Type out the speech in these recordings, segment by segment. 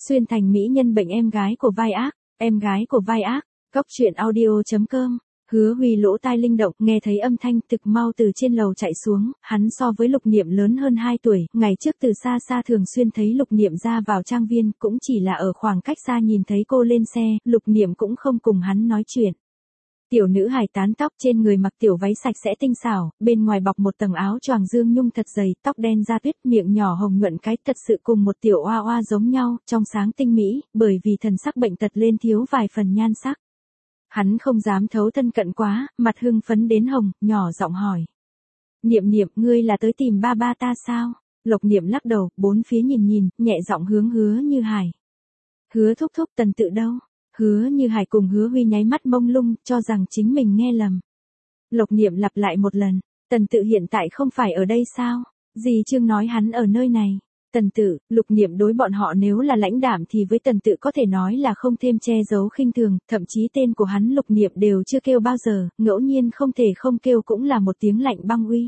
Xuyên thành mỹ nhân bệnh em gái của vai ác, em gái của vai ác. Cóc truyện audio.com. Hứa Huy lỗ tai linh động, nghe thấy âm thanh thực mau từ trên lầu chạy xuống, hắn so với Lục Niệm lớn hơn 2 tuổi, ngày trước từ xa xa thường xuyên thấy Lục Niệm ra vào trang viên, cũng chỉ là ở khoảng cách xa nhìn thấy cô lên xe, Lục Niệm cũng không cùng hắn nói chuyện. Tiểu nữ hài tán tóc, trên người mặc tiểu váy sạch sẽ tinh xảo, bên ngoài bọc một tầng áo choàng dương nhung thật dày, tóc đen da tuyết, miệng nhỏ hồng nhuận cái, thật sự cùng một tiểu oa oa giống nhau, trong sáng tinh mỹ, bởi vì thần sắc bệnh tật lên thiếu vài phần nhan sắc. Hắn không dám thấu thân cận quá, mặt hưng phấn đến hồng, nhỏ giọng hỏi. Niệm Niệm, ngươi là tới tìm ba ba ta sao? Lục Niệm lắc đầu, bốn phía nhìn nhìn, nhẹ giọng hướng Hứa Như Hải. Hứa thúc thúc, Tần Tự đâu? Hứa Như Hải cùng Hứa Huy nháy mắt mông lung, cho rằng chính mình nghe lầm. Lục Niệm lặp lại một lần, Tần Tự hiện tại không phải ở đây sao? Dì Trương nói hắn ở nơi này. Tần Tự, Lục Niệm đối bọn họ nếu là lãnh đạm thì với Tần Tự có thể nói là không thêm che giấu khinh thường, thậm chí tên của hắn Lục Niệm đều chưa kêu bao giờ, ngẫu nhiên không thể không kêu cũng là một tiếng lạnh băng uy.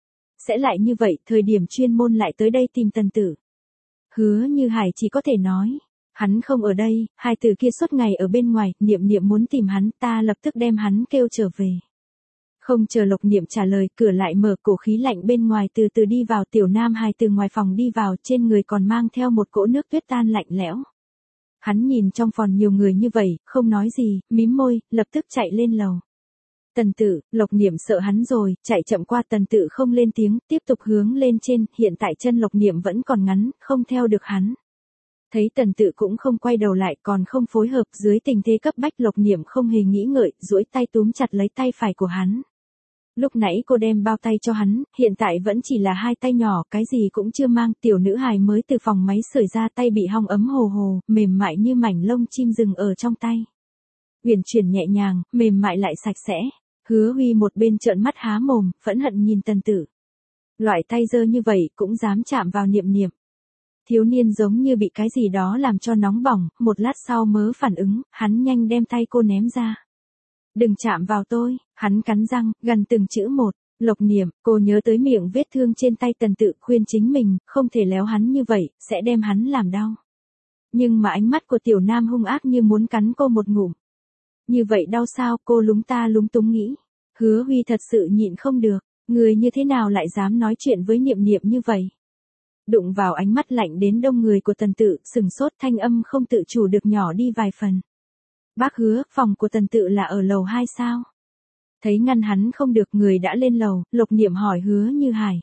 Sẽ lại như vậy, thời điểm chuyên môn lại tới đây tìm Tần Tự. Hứa Như Hải chỉ có thể nói, hắn không ở đây, hai từ kia suốt ngày ở bên ngoài, Niệm Niệm muốn tìm hắn, ta lập tức đem hắn kêu trở về. Không chờ Lục Niệm trả lời, cửa lại mở, cổ khí lạnh bên ngoài từ từ đi vào, tiểu nam hài từ ngoài phòng đi vào, trên người còn mang theo một cỗ nước tuyết tan lạnh lẽo. Hắn nhìn trong phòng nhiều người như vậy, không nói gì, mím môi, lập tức chạy lên lầu. Tần Tự, Lục Niệm sợ hắn rồi, chạy chậm qua. Tần Tự không lên tiếng, tiếp tục hướng lên trên, hiện tại chân Lục Niệm vẫn còn ngắn, không theo được hắn. Thấy Tần Tự cũng không quay đầu lại, còn không phối hợp, dưới tình thế cấp bách Lục Niệm không hề nghĩ ngợi, duỗi tay túm chặt lấy tay phải của hắn. Lúc nãy cô đem bao tay cho hắn, hiện tại vẫn chỉ là hai tay nhỏ, cái gì cũng chưa mang, tiểu nữ hài mới từ phòng máy sưởi ra, tay bị hong ấm hồ hồ, mềm mại như mảnh lông chim rừng ở trong tay. Uyển chuyển nhẹ nhàng, mềm mại lại sạch sẽ. Hứa Huy một bên trợn mắt há mồm, phẫn hận nhìn Tần Tự. Loại tay dơ như vậy cũng dám chạm vào Niệm Niệm. Thiếu niên giống như bị cái gì đó làm cho nóng bỏng, một lát sau mới phản ứng, hắn nhanh đem tay cô ném ra. Đừng chạm vào tôi, hắn cắn răng, gần từng chữ một. Lục Niệm, cô nhớ tới miệng vết thương trên tay Tần Tự, khuyên chính mình, không thể léo hắn như vậy, sẽ đem hắn làm đau. Nhưng mà ánh mắt của tiểu nam hung ác như muốn cắn cô một ngụm. Như vậy đau sao? Cô lúng ta lúng túng nghĩ. Hứa Huy thật sự nhịn không được, người như thế nào lại dám nói chuyện với Niệm Niệm như vậy? Đụng vào ánh mắt lạnh đến đông người của Tần Tự, sừng sốt, thanh âm không tự chủ được nhỏ đi vài phần. Bác Hứa, phòng của Tần Tự là ở lầu 2 sao? Thấy ngăn hắn không được, người đã lên lầu, Lục Niệm hỏi Hứa Như Hải.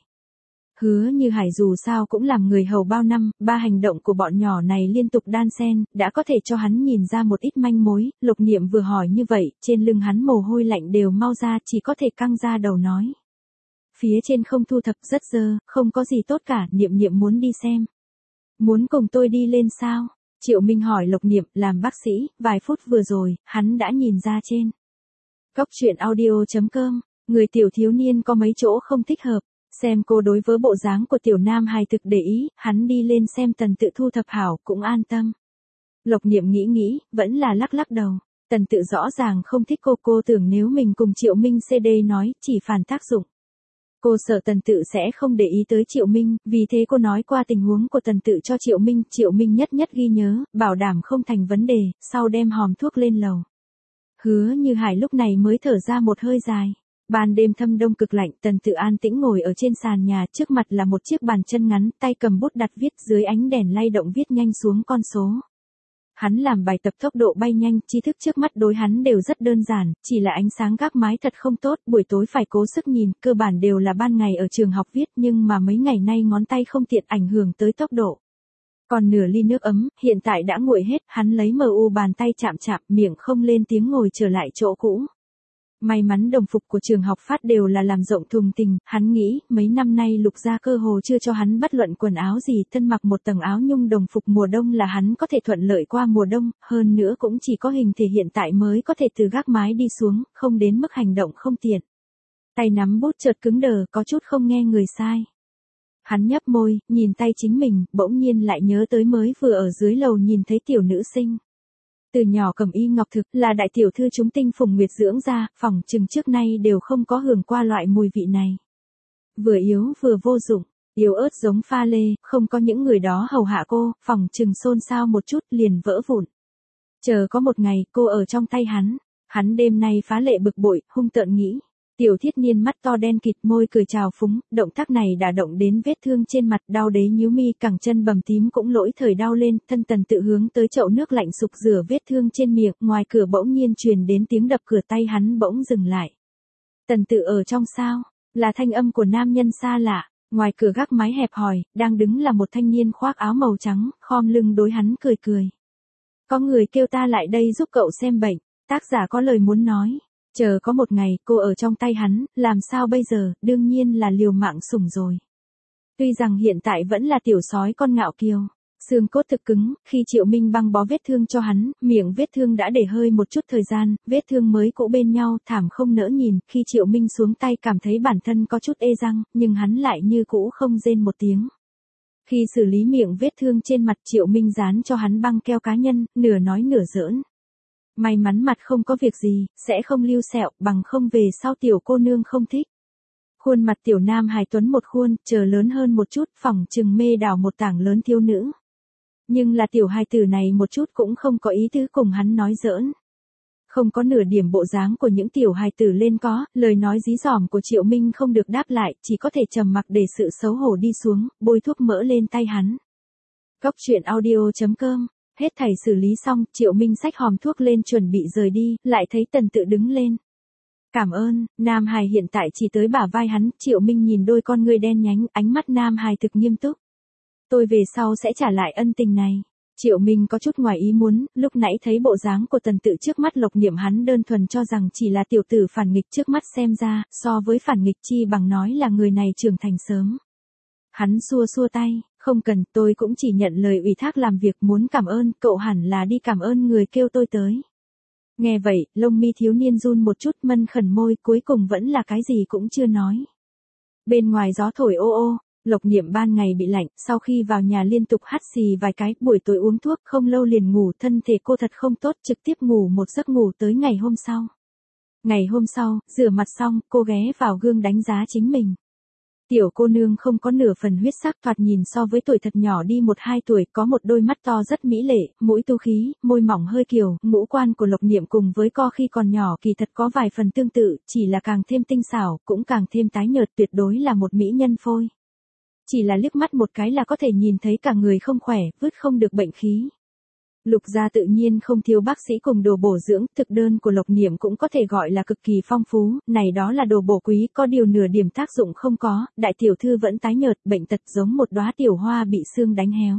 Hứa Như Hải dù sao cũng làm người hầu bao năm, ba hành động của bọn nhỏ này liên tục đan xen, đã có thể cho hắn nhìn ra một ít manh mối. Lục Niệm vừa hỏi như vậy, trên lưng hắn mồ hôi lạnh đều mau ra, chỉ có thể căng ra đầu nói. Phía trên không thu thập, rất dơ, không có gì tốt cả, Niệm Niệm muốn đi xem. Muốn cùng tôi đi lên sao? Triệu Minh hỏi Lục Niệm, làm bác sĩ, vài phút vừa rồi, hắn đã nhìn ra trên. Cóc truyện audio.com, người tiểu thiếu niên có mấy chỗ không thích hợp, xem cô đối với bộ dáng của tiểu nam hài thực để ý, hắn đi lên xem Tần Tự thu thập hảo, cũng an tâm. Lục Niệm nghĩ nghĩ, vẫn là lắc lắc đầu, Tần Tự rõ ràng không thích cô tưởng nếu mình cùng Triệu Minh CD nói, chỉ phản tác dụng. Cô sợ Tần Tự sẽ không để ý tới Triệu Minh, vì thế cô nói qua tình huống của Tần Tự cho Triệu Minh nhất ghi nhớ, bảo đảm không thành vấn đề, sau đem hòm thuốc lên lầu. Hứa Như Hải lúc này mới thở ra một hơi dài. Ban đêm thâm đông cực lạnh, Tần Tự an tĩnh ngồi ở trên sàn nhà, trước mặt là một chiếc bàn chân ngắn, tay cầm bút đặt viết, dưới ánh đèn lay động viết nhanh xuống con số. Hắn làm bài tập tốc độ bay nhanh, tri thức trước mắt đối hắn đều rất đơn giản, chỉ là ánh sáng gác mái thật không tốt, buổi tối phải cố sức nhìn, cơ bản đều là ban ngày ở trường học viết, nhưng mà mấy ngày nay ngón tay không tiện, ảnh hưởng tới tốc độ. Còn nửa ly nước ấm, hiện tại đã nguội hết, hắn lấy MU bàn tay chạm, miệng không lên tiếng ngồi trở lại chỗ cũ. May mắn đồng phục của trường học phát đều là làm rộng thùng tình, hắn nghĩ, mấy năm nay Lục gia cơ hồ chưa cho hắn bất luận quần áo gì, thân mặc một tầng áo nhung đồng phục mùa đông là hắn có thể thuận lợi qua mùa đông, hơn nữa cũng chỉ có hình thể hiện tại mới có thể từ gác mái đi xuống, không đến mức hành động không tiện. Tay nắm bút chợt cứng đờ, có chút không nghe người sai. Hắn nhấp môi, nhìn tay chính mình, bỗng nhiên lại nhớ tới mới vừa ở dưới lầu nhìn thấy tiểu nữ sinh. Từ nhỏ Cẩm Y Ngọc Thực là đại tiểu thư chúng tinh Phùng Nguyệt dưỡng ra, phỏng chừng trước nay đều không có hưởng qua loại mùi vị này. Vừa yếu vừa vô dụng, yếu ớt giống pha lê, không có những người đó hầu hạ cô, phòng chừng xôn xao một chút liền vỡ vụn. Chờ có một ngày cô ở trong tay hắn đêm nay phá lệ bực bội, hung tợn nghĩ. Tiểu Thiết Niên mắt to đen kịt môi cười trào phúng, động tác này đã động đến vết thương trên mặt, đau đế nhíu mi, cẳng chân bầm tím cũng lỗi thời đau lên, thân Tần Tự hướng tới chậu nước lạnh sục rửa vết thương trên miệng, ngoài cửa bỗng nhiên truyền đến tiếng đập cửa, tay hắn bỗng dừng lại. Tần Tự ở trong sao? Là thanh âm của nam nhân xa lạ, ngoài cửa gác mái hẹp hòi, đang đứng là một thanh niên khoác áo màu trắng, khom lưng đối hắn cười cười. Có người kêu ta lại đây giúp cậu xem bệnh, tác giả có lời muốn nói. Chờ có một ngày cô ở trong tay hắn, làm sao bây giờ, đương nhiên là liều mạng sủng rồi. Tuy rằng hiện tại vẫn là tiểu sói con ngạo kiều, xương cốt thực cứng, khi Triệu Minh băng bó vết thương cho hắn, miệng vết thương đã để hơi một chút thời gian, vết thương mới cũ bên nhau, thảm không nỡ nhìn, khi Triệu Minh xuống tay cảm thấy bản thân có chút ê răng, nhưng hắn lại như cũ không rên một tiếng. Khi xử lý miệng vết thương trên mặt, Triệu Minh dán cho hắn băng keo cá nhân, nửa nói nửa giỡn. May mắn mặt không có việc gì, sẽ không lưu sẹo, bằng không về sau tiểu cô nương không thích. Khuôn mặt tiểu nam hài tuấn một khuôn, chờ lớn hơn một chút, phỏng chừng mê đảo một tảng lớn thiếu nữ. Nhưng là tiểu hài tử này một chút cũng không có ý tứ cùng hắn nói giỡn. Không có nửa điểm bộ dáng của những tiểu hài tử lên có, lời nói dí dỏm của Triệu Minh không được đáp lại, chỉ có thể trầm mặc để sự xấu hổ đi xuống, bôi thuốc mỡ lên tay hắn. Cóc truyện audio.com. Hết thảy xử lý xong, Triệu Minh xách hòm thuốc lên chuẩn bị rời đi, lại thấy Tần Tự đứng lên. Cảm ơn, Nam Hải hiện tại chỉ tới bả vai hắn, Triệu Minh nhìn đôi con ngươi đen nhánh, ánh mắt Nam Hải thực nghiêm túc. Tôi về sau sẽ trả lại ân tình này. Triệu Minh có chút ngoài ý muốn, lúc nãy thấy bộ dáng của Tần Tự trước mắt Lộc Niệm hắn đơn thuần cho rằng chỉ là tiểu tử phản nghịch trước mắt xem ra, so với phản nghịch chi bằng nói là người này trưởng thành sớm. Hắn xua xua tay, không cần, tôi cũng chỉ nhận lời ủy thác làm việc, muốn cảm ơn, cậu hẳn là đi cảm ơn người kêu tôi tới. Nghe vậy, lông mi thiếu niên run một chút, mân khẩn môi, cuối cùng vẫn là cái gì cũng chưa nói. Bên ngoài gió thổi ô ô, Lộc Niệm ban ngày bị lạnh, sau khi vào nhà liên tục hắt xì vài cái, buổi tối uống thuốc, không lâu liền ngủ, thân thể cô thật không tốt, trực tiếp ngủ một giấc ngủ tới ngày hôm sau. Ngày hôm sau, rửa mặt xong, cô ghé vào gương đánh giá chính mình. Tiểu cô nương không có nửa phần huyết sắc, thoạt nhìn so với tuổi thật nhỏ đi 1-2 tuổi, có một đôi mắt to rất mỹ lệ, mũi tu khí, môi mỏng hơi kiều, ngũ quan của Lộc Niệm cùng với co khi còn nhỏ kỳ thật có vài phần tương tự, chỉ là càng thêm tinh xảo, cũng càng thêm tái nhợt, tuyệt đối là một mỹ nhân phôi. Chỉ là liếc mắt một cái là có thể nhìn thấy cả người không khỏe, vứt không được bệnh khí. Lục gia tự nhiên không thiếu bác sĩ cùng đồ bổ dưỡng, thực đơn của Lộc Niệm cũng có thể gọi là cực kỳ phong phú, này đó là đồ bổ quý, có điều nửa điểm tác dụng không có, đại tiểu thư vẫn tái nhợt, bệnh tật giống một đóa tiểu hoa bị sương đánh héo.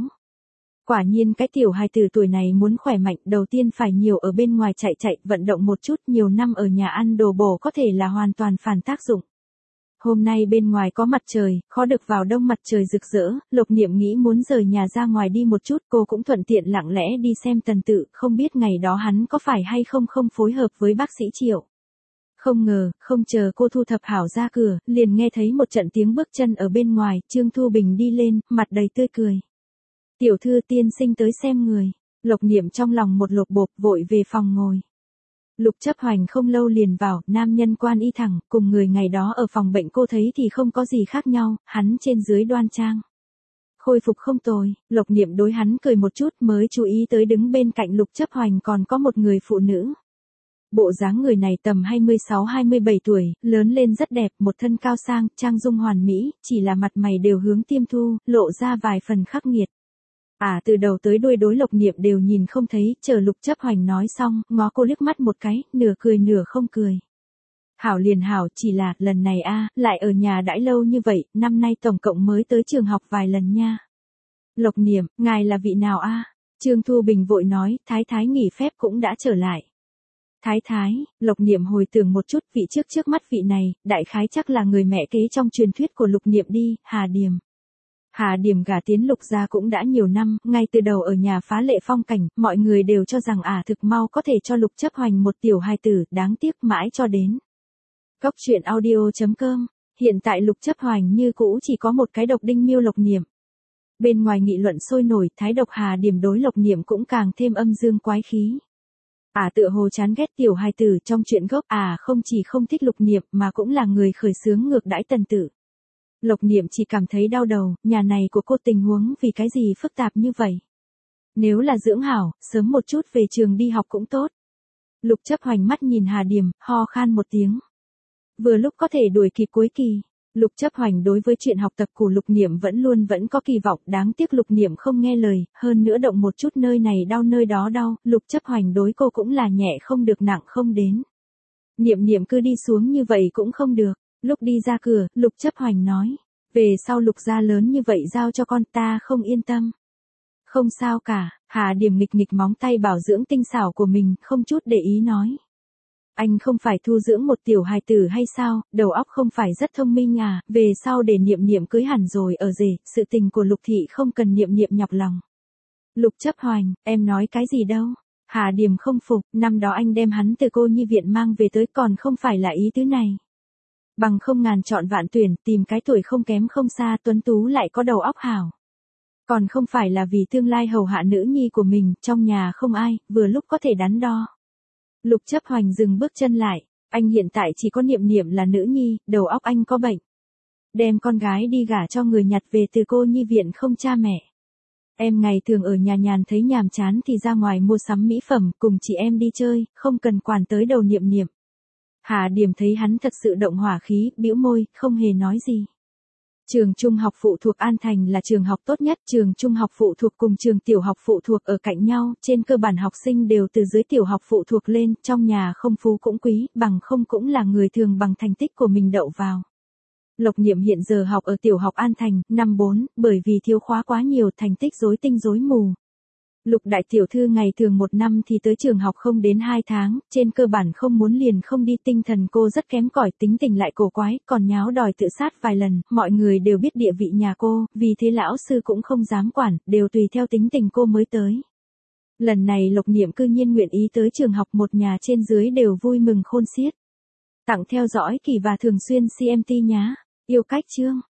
Quả nhiên cái tiểu hài tử tuổi này muốn khỏe mạnh, đầu tiên phải nhiều ở bên ngoài chạy chạy, vận động một chút, nhiều năm ở nhà ăn đồ bổ có thể là hoàn toàn phản tác dụng. Hôm nay bên ngoài có mặt trời, khó được vào đông mặt trời rực rỡ, Lộc Niệm nghĩ muốn rời nhà ra ngoài đi một chút, cô cũng thuận tiện lặng lẽ đi xem Tần Tự, không biết ngày đó hắn có phải hay không phối hợp với bác sĩ Triệu. Không ngờ, không chờ cô thu thập hảo ra cửa, liền nghe thấy một trận tiếng bước chân ở bên ngoài, Trương Thu Bình đi lên, mặt đầy tươi cười. Tiểu thư tiên sinh tới xem người, Lộc Niệm trong lòng một lột bột, vội về phòng ngồi. Lục Chấp Hoành không lâu liền vào, nam nhân quan y thẳng, cùng người ngày đó ở phòng bệnh cô thấy thì không có gì khác nhau, hắn trên dưới đoan trang. Khôi phục không tồi, Lộc Niệm đối hắn cười một chút mới chú ý tới đứng bên cạnh Lục Chấp Hoành còn có một người phụ nữ. Bộ dáng người này tầm 26-27 tuổi, lớn lên rất đẹp, một thân cao sang, trang dung hoàn mỹ, chỉ là mặt mày đều hướng tiêm thu, lộ ra vài phần khắc nghiệt. Từ đầu tới đuôi đối Lộc Niệm đều nhìn không thấy, chờ Lục Chấp Hoành nói xong, ngó cô liếc mắt một cái, nửa cười nửa không cười. Hảo liền hảo, chỉ là, lần này lại ở nhà đãi lâu như vậy, năm nay tổng cộng mới tới trường học vài lần nha. Lộc Niệm, ngài là vị nào Trương Thu Bình vội nói, thái thái nghỉ phép cũng đã trở lại. Thái thái, Lộc Niệm hồi tưởng một chút, vị trước mắt vị này, đại khái chắc là người mẹ kế trong truyền thuyết của Lục Niệm đi, Hà Điềm. Hà Điềm gả tiến Lục gia cũng đã nhiều năm, ngay từ đầu ở nhà phá lệ phong cảnh, mọi người đều cho rằng thực mau có thể cho Lục Chấp Hoành một tiểu hài tử, đáng tiếc mãi cho đến. Cóc truyện audio.com, hiện tại Lục Chấp Hoành như cũ chỉ có một cái độc đinh miêu Lộc Niệm. Bên ngoài nghị luận sôi nổi, thái độc Hà Điềm đối Lộc Niệm cũng càng thêm âm dương quái khí. Tựa hồ chán ghét tiểu hài tử trong chuyện gốc, không chỉ không thích Lục Niệm mà cũng là người khởi xướng ngược đãi Tần Tự. Lục Niệm chỉ cảm thấy đau đầu, nhà này của cô tình huống vì cái gì phức tạp như vậy. Nếu là dưỡng hảo, sớm một chút về trường đi học cũng tốt. Lục Chấp Hoành mắt nhìn Hà Điểm, ho khan một tiếng. Vừa lúc có thể đuổi kịp cuối kỳ. Lục Chấp Hoành đối với chuyện học tập của Lục Niệm vẫn có kỳ vọng, đáng tiếc Lục Niệm không nghe lời, hơn nữa động một chút nơi này đau nơi đó đau, Lục Chấp Hoành đối cô cũng là nhẹ không được nặng không đến. Niệm Niệm cứ đi xuống như vậy cũng không được. Lúc đi ra cửa, Lục Chấp Hoành nói, về sau Lục gia lớn như vậy giao cho con ta không yên tâm. Không sao cả, Hà Điểm nghịch nghịch móng tay bảo dưỡng tinh xảo của mình, không chút để ý nói. Anh không phải thu dưỡng một tiểu hài tử hay sao, đầu óc không phải rất thông minh à, về sau để Niệm Niệm cưới hẳn rồi ở rể, sự tình của Lục thị không cần Niệm Niệm nhọc lòng. Lục Chấp Hoành, em nói cái gì đâu? Hà Điểm không phục, năm đó anh đem hắn từ cô nhi viện mang về tới còn không phải là ý tứ này. Bằng không ngàn chọn vạn tuyển, tìm cái tuổi không kém không xa, tuấn tú lại có đầu óc hảo. Còn không phải là vì tương lai hầu hạ nữ nhi của mình, trong nhà không ai, vừa lúc có thể đắn đo. Lục Chấp Hoành dừng bước chân lại, anh hiện tại chỉ có Niệm Niệm là nữ nhi, đầu óc anh có bệnh. Đem con gái đi gả cho người nhặt về từ cô nhi viện không cha mẹ. Em ngày thường ở nhà nhàn thấy nhàm chán thì ra ngoài mua sắm mỹ phẩm, cùng chị em đi chơi, không cần quản tới đầu Niệm Niệm. Hà Điểm thấy hắn thật sự động hỏa khí, bĩu môi, không hề nói gì. Trường trung học phụ thuộc An Thành là trường học tốt nhất, trường trung học phụ thuộc cùng trường tiểu học phụ thuộc ở cạnh nhau, trên cơ bản học sinh đều từ dưới tiểu học phụ thuộc lên, trong nhà không phú cũng quý, bằng không cũng là người thường bằng thành tích của mình đậu vào. Lục Niệm hiện giờ học ở tiểu học An Thành, năm 4, bởi vì thiếu khóa quá nhiều thành tích rối tinh rối mù. Lục đại tiểu thư ngày thường một năm thì tới trường học không đến 2 tháng, trên cơ bản không muốn liền không đi, tinh thần cô rất kém cỏi, tính tình lại cổ quái, còn nháo đòi tự sát vài lần, mọi người đều biết địa vị nhà cô, vì thế lão sư cũng không dám quản, đều tùy theo tính tình cô mới tới. Lần này Lục Niệm cư nhiên nguyện ý tới trường học, một nhà trên dưới đều vui mừng khôn xiết. Tặng theo dõi kỳ và thường xuyên CMT nhá. Yêu cách chương.